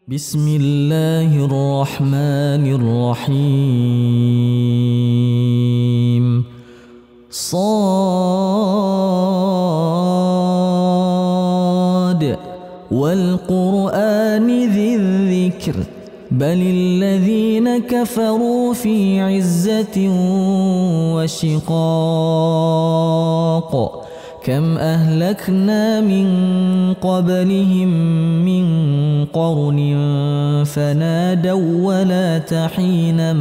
بسم الله الرحمن الرحيم. صاد والقرآن ذي الذكر بل الذين كفروا في عزة وشقاق كم أهلكنا من قبلهم من قرن فنادوا ولا تحين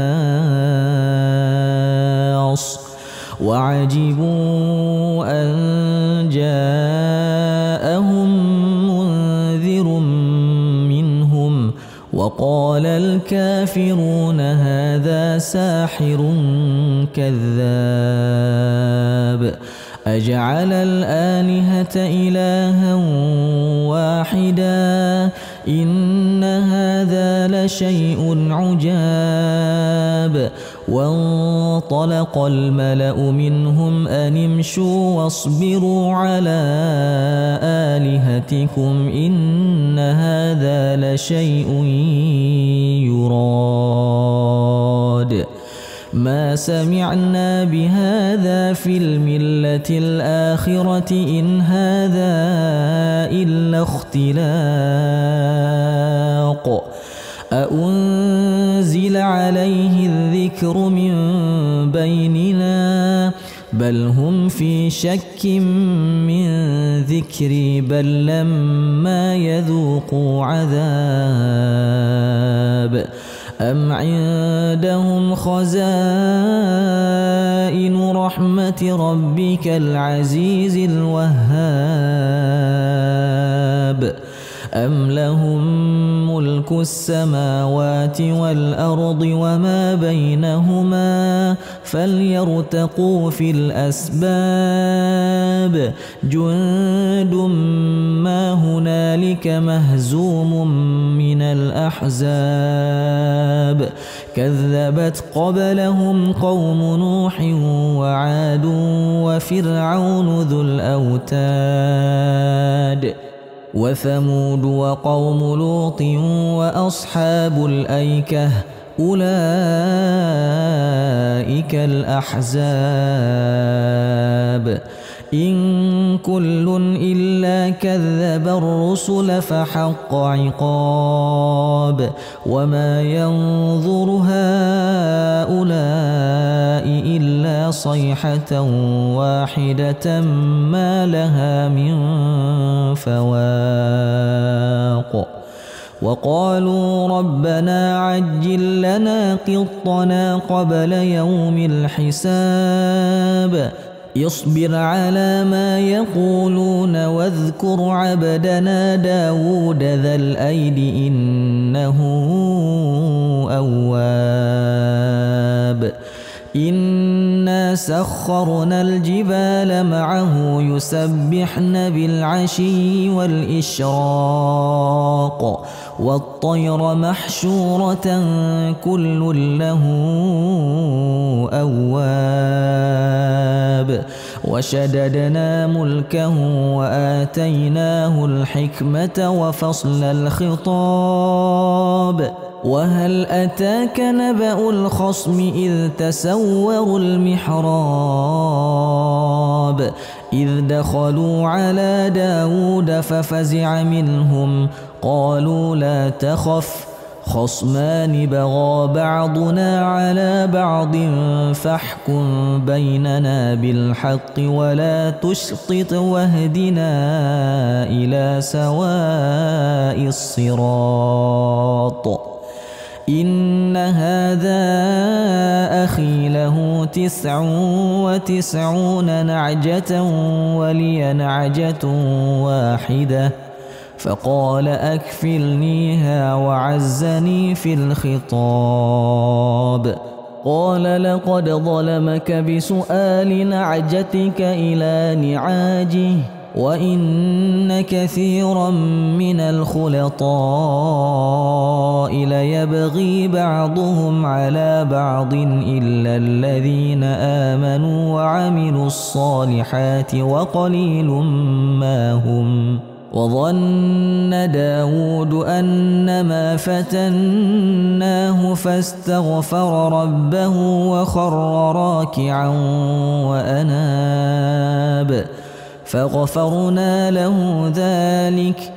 مناص وعجبوا أن جاءهم منذر منهم وقال الكافرون هذا ساحر كذاب أجعل الآلهة إلها واحدا إن هذا لشيء عجاب وانطلق الملأ منهم أن امشوا واصبروا على آلهتكم إن هذا لشيء يراد ما سمعنا بهذا في الملة الآخرة إن هذا إلا اختلاق أأنزل عليه الذكر من بيننا بل هم في شك من ذكري بل لما يذوقوا عذاب أم عندهم خزائن رحمة ربك العزيز الوهاب أم لهم ملك السماوات والأرض وما بينهما فليرتقوا في الأسباب جند ما هنالك مهزوم من الأحزاب كذبت قبلهم قوم نوح وعاد وفرعون ذو الأوتاد وثمود وقوم لوط وأصحاب الأيكة أولئك الأحزاب إن كل إلا كذب الرسل فحق عقاب وما ينظر هؤلاء إلا صيحة واحدة ما لها من فواق وقالوا ربنا عجل لنا قطنا قبل يوم الحساب اصبر على ما يقولون واذكر عبدنا داود ذا الأيد إنه أواب إنا سخرنا الجبال معه يسبحن بالعشي والإشراق والطير محشورة كل له أواب وشددنا ملكه وآتيناه الحكمة وفصل الخطاب وهل أتاك نبأ الخصم إذ تسوروا المحراب إذ دخلوا على داود ففزع منهم قالوا لا تخف خصمان بغى بعضنا على بعض فاحكم بيننا بالحق ولا تشطط واهدنا إلى سواء الصراط إن هذا أخي له 99 نعجة ولي نعجة واحدة فقال أكفلنيها وعزني في الخطاب قال لقد ظلمك بسؤال نعجتك إلى نعاجه وإن كثيرا من الخلطاء ليبغي بعضهم على بعض إلا الذين آمنوا وعملوا الصالحات وقليل ما هم وظن داود أنما فتناه فاستغفر ربه وخر راكعا وأناب فغفرنا له ذلك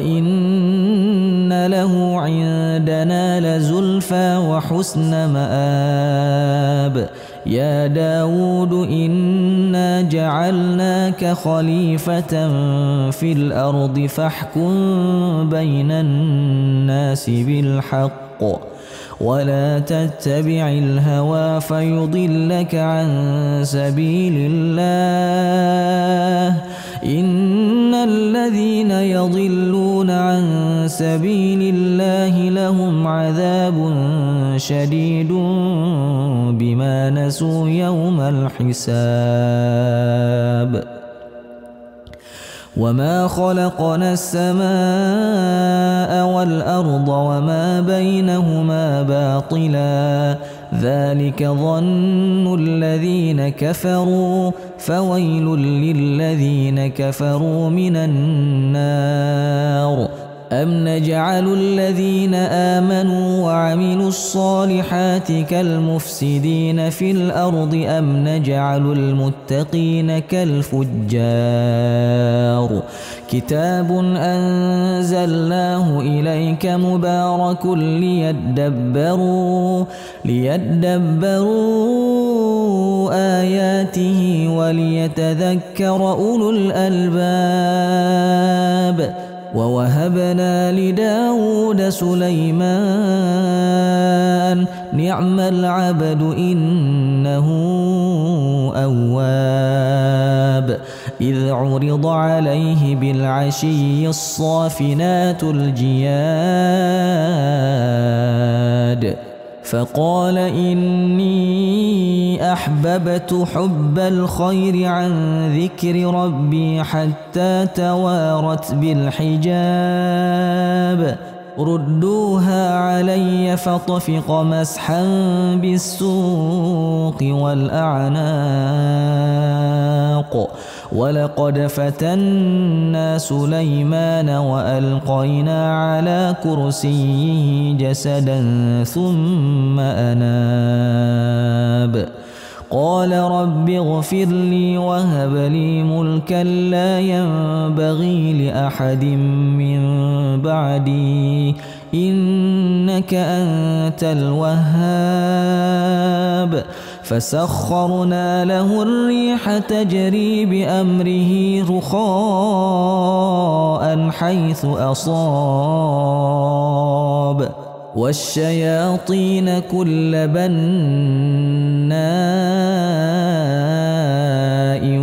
وإن له عندنا لزلفى وحسن مآب يا داود إنا جعلناك خليفة في الأرض فاحكم بين الناس بالحق ولا تتبع الهوى فيضلك عن سبيل الله إن الذين يضلون عن سبيل الله لهم عذاب شديد بما نسوا يوم الحساب وما خلقنا السماء والأرض وما بينهما باطلا ذلك ظن الذين كفروا فويل للذين كفروا من النار أم نجعل الذين آمنوا وعملوا الصالحات كالمفسدين في الأرض أم نجعل المتقين كالفجار كتاب أنزلناه إليك مبارك ليدبروا آياته وليتذكر أولو الألباب ووهبنا لداود سليمان نعم العبد إنه أواب إذ عرض عليه بالعشي الصافنات الجياد فقال إني أحببت حب الخير عن ذكر ربي حتى توارت بالحجاب ردوها علي فطفق مسحا بالسوق والأعناق ولقد فتنا سليمان وألقينا على كرسيه جسدا ثم أناب قال رب اغفر لي وهب لي ملكا لا ينبغي لأحد من بعدي إنك أنت الوهاب فسخرنا له الريح تجري بأمره رخاء حيث أصاب والشياطين كل بناء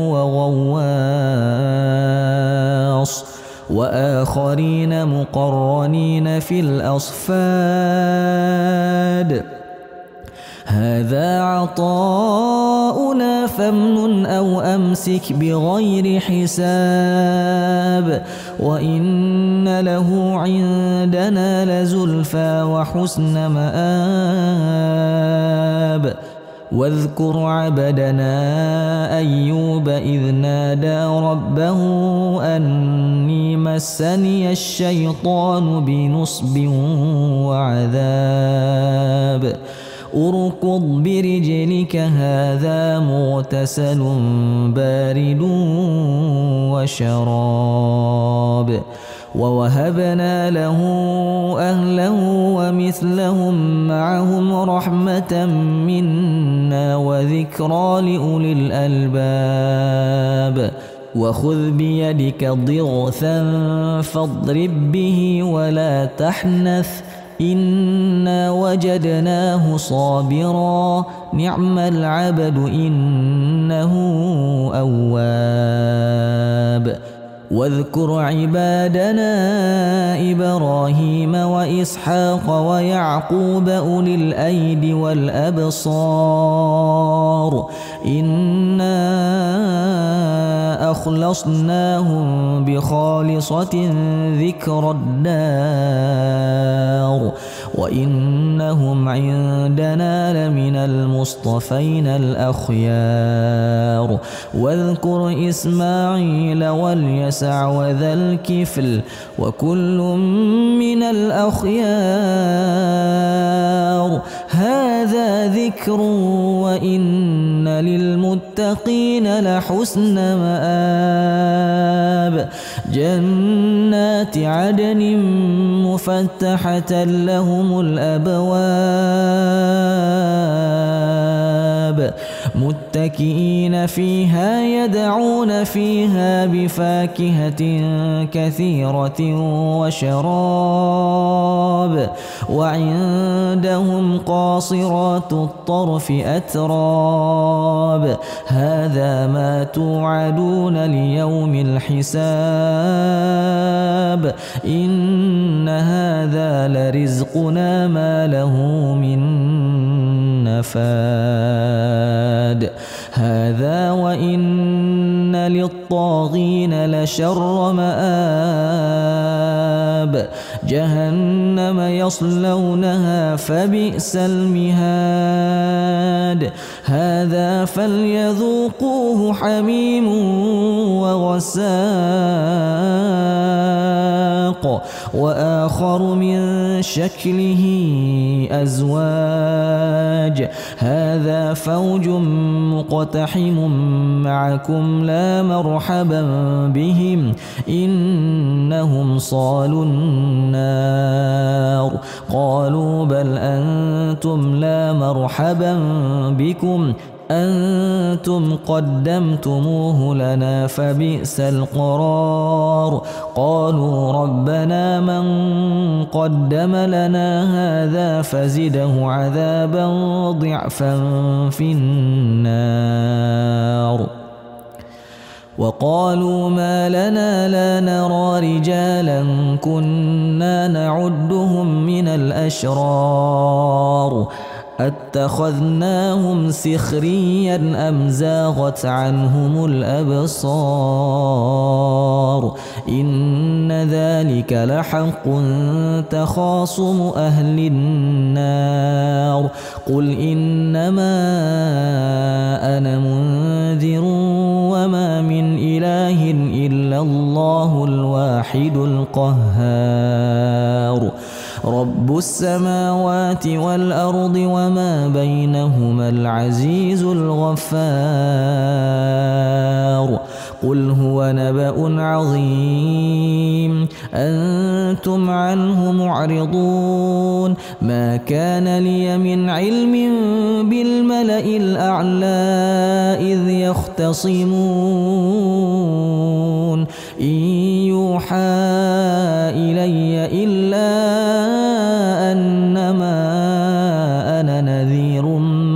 وغواص وآخرين مقرنين في الأصفاد هذا عطاؤنا فامنن أو أمسك بغير حساب وإن له عندنا لزلفى وحسن مآب واذكر عبدنا أيوب إذ نادى ربه أني مسني الشيطان بنصب وعذاب اركض برجلك هذا مغتسل بارد وشراب ووهبنا له أهله ومثلهم معهم رحمة منا وذكرى لأولي الألباب وخذ بيدك ضغثا فاضرب به ولا تحنث إنا وجدناه صابرا نعم العبد إنه أواب واذكر عبادنا إبراهيم وإسحاق ويعقوب أولي الأيدي والأبصار إنا أخلصناهم بخالصة ذكر الدار وإنهم عندنا لمن المصطفين الأخيار واذكر إسماعيل واليسع وذا الكفل وكل من الأخيار هذا ذكر وإن للمتقين لحسن مآب جنات عدن مفتحة لهم الأبواب متكئين فيها يدعون فيها بفاكهة كثيرة وشراب وعندهم قاصرات الطرف أتراب هذا ما توعدون ليوم الحساب إن هذا لرزقنا ما له من نفاد هذا وإن للطاغين لشر مآب جهنم يصلونها فبئس المهاد هذا فليذوقوه حميم وغساق وآخر من شكله أزواج هذا فوج مقتحم معكم لا مرحبا بهم إنهم صالوا النار قالوا بل أنتم لا مرحبا بكم أنتم قدمتموه لنا فبئس القرار قالوا ربنا من قدم لنا هذا فزده عذابا ضعفا في النار وقالوا ما لنا لا نرى رجالا كنا نعدهم من الأشرار أتخذناهم سخريا أم زاغت عنهم الأبصار إن ذلك لحق تخاصم أهل النار قل إنما أنا منذر وما من إله إلا الله الواحد القهار رب السماوات والأرض وما بينهما العزيز الغفار قل هو نبأ عظيم أنتم عنه معرضون ما كان لي من علم بالملأ الأعلى إذ يختصمون إن يوحى إلي إلا أنما أنا نذير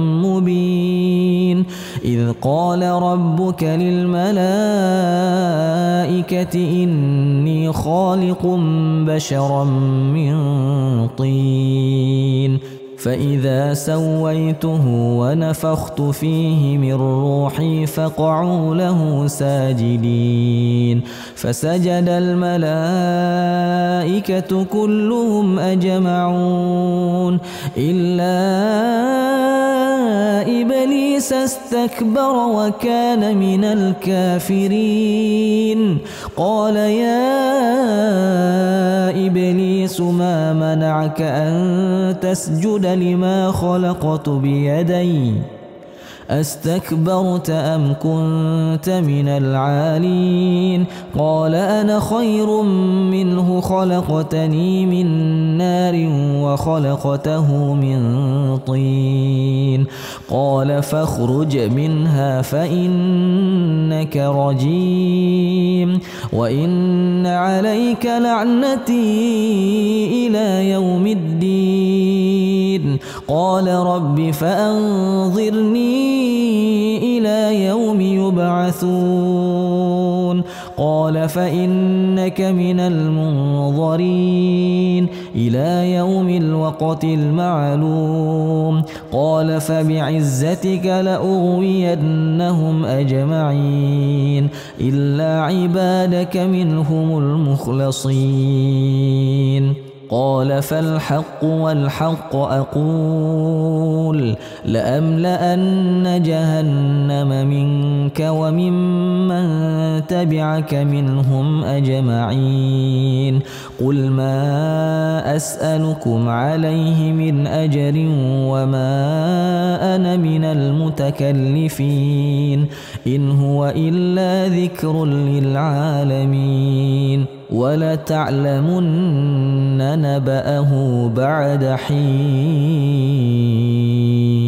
مبين إذ قال ربك للملائكة إني خالق بشرا من طين فإذا سويته ونفخت فيه من روحي فقعوا له ساجدين فسجد الملائكة كلهم أجمعون إلا إبليس استكبر وكان من الكافرين قال يا إبليس ما منعك أن تسجد لما خلقت بيدي أستكبرت أم كنت من العالين قال أنا خير منه خلقتني من نار وخلقته من طين قال فاخرج منها فإنك رجيم وإن عليك لعنتي إلى يوم الدين قال رب فأنظرني إلى يوم يبعثون قال فإنك من المنظرين إلى يوم الوقت المعلوم قال فبعزتك لأغوينهم أجمعين إلا عبادك منهم المخلصين قال فالحق والحق أقول لأملأن جهنم منك وممن تبعك منهم أجمعين قل ما أسألكم عليه من أجر وما أنا من المتكلفين إن هو إلا ذكر للعالمين ولتعلمن نبأه بعد حين.